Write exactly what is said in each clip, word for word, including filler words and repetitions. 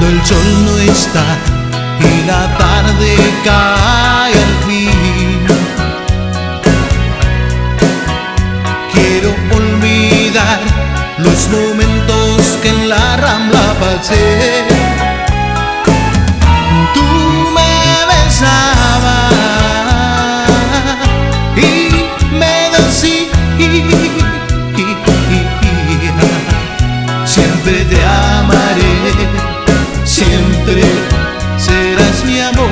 cuando el sol no está y la tarde cae al fin. Quiero olvidar los momentos que en la Rambla pasé. Tú me besabas y me decías, siempre te amaré, siempre serás mi amor.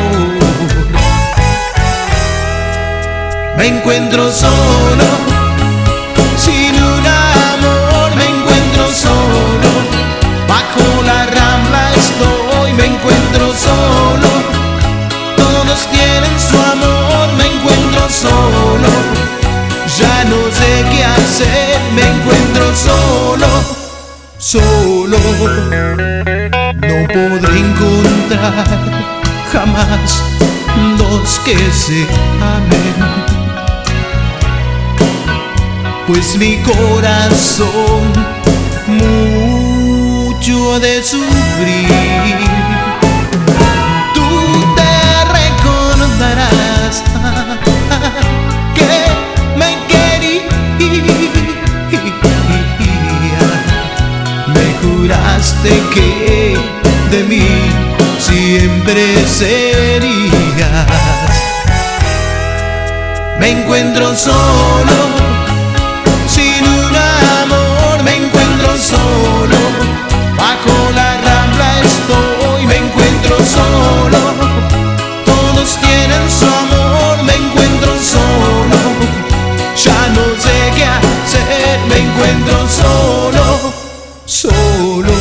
Me encuentro solo, sin un amor, me encuentro solo. Bajo la Rambla estoy, me encuentro solo. Todos tienen su amor, me encuentro solo. Ya no sé qué hacer, me encuentro solo, solo. No podré encontrar jamás dos que se amen, pues mi corazón mucho ha de sufrir. Tú te recordarás que me querías, me juraste que de mí siempre serías. Me encuentro solo, sin un amor, me encuentro solo. Bajo la Rambla estoy, me encuentro solo. Todos tienen su amor, me encuentro solo. Ya no sé qué hacer, me encuentro solo, solo.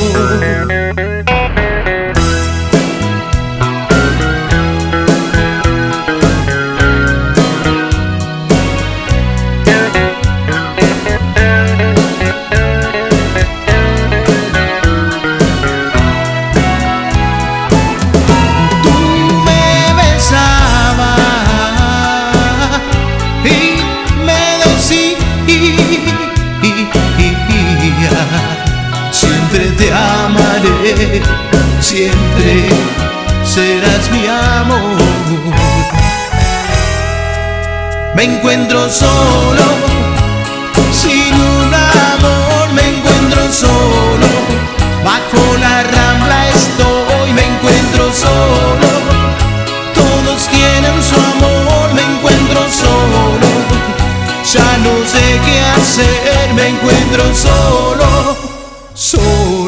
Siempre te amaré, siempre serás mi amor. Me encuentro solo, sin un amor, me encuentro solo. Bajo la Rambla estoy, me encuentro solo. Todos tienen su amor, me encuentro solo. Ya no sé qué hacer, me encuentro solo, solo.